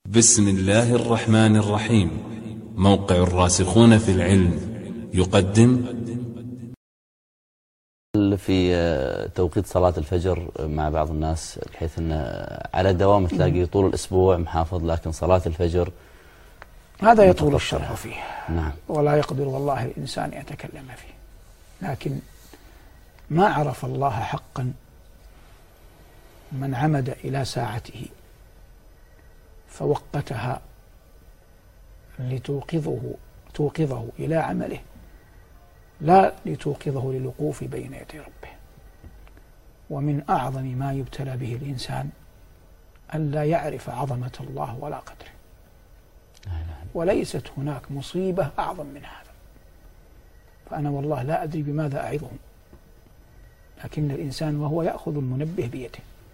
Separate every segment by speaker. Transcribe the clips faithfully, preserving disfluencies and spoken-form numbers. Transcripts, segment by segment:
Speaker 1: بسم الله الرحمن الرحيم. موقع الراسخون في العلم يقدم
Speaker 2: في توقيت صلاة الفجر مع بعض الناس، بحيث أن على دوام تلاقي طول الأسبوع محافظ، لكن صلاة الفجر
Speaker 3: هذا يطول الشرح فيه.
Speaker 2: نعم.
Speaker 3: ولا يقدر والله الإنسان يتكلم فيه، لكن ما عرف الله حقا من عمد إلى ساعته فوقتها لتوقظه توقظه إلى عمله، لا لتوقظه للوقوف بين يدي ربه. ومن أعظم ما يبتلى به الإنسان ألا يعرف عظمة الله ولا قدره، وليست هناك مصيبة أعظم من هذا. فأنا والله لا أدري بماذا أعظهم، لكن الإنسان وهو يأخذ المنبه بيده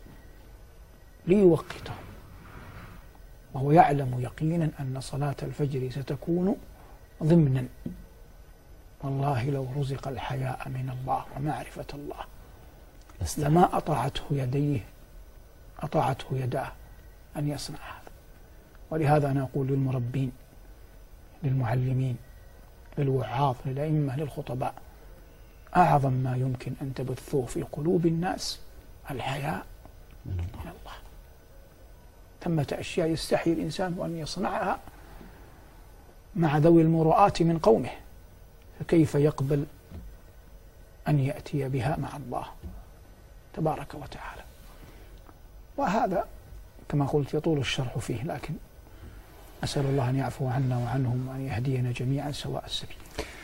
Speaker 3: ليوقته وهو يعلم يقينا أن صلاة الفجر ستكون ضمنا، والله لو رزق الحياء من الله ومعرفة الله لما أطاعته يديه أطاعته يداه أن يصنع هذا. ولهذا أنا أقول للمربين، للمعلمين، للوعاظ، للأئمة، للخطباء، أعظم ما يمكن أن تبثوه في قلوب الناس الحياء من الله. ثمة أشياء يستحي الإنسان أن يصنعها مع ذوي المروءات من قومه، فكيف يقبل أن يأتي بها مع الله تبارك وتعالى؟ وهذا كما قلت يطول الشرح فيه، لكن أسأل الله أن يعفو عنا وعنهم وأن يهدينا جميعا سواء السبيل.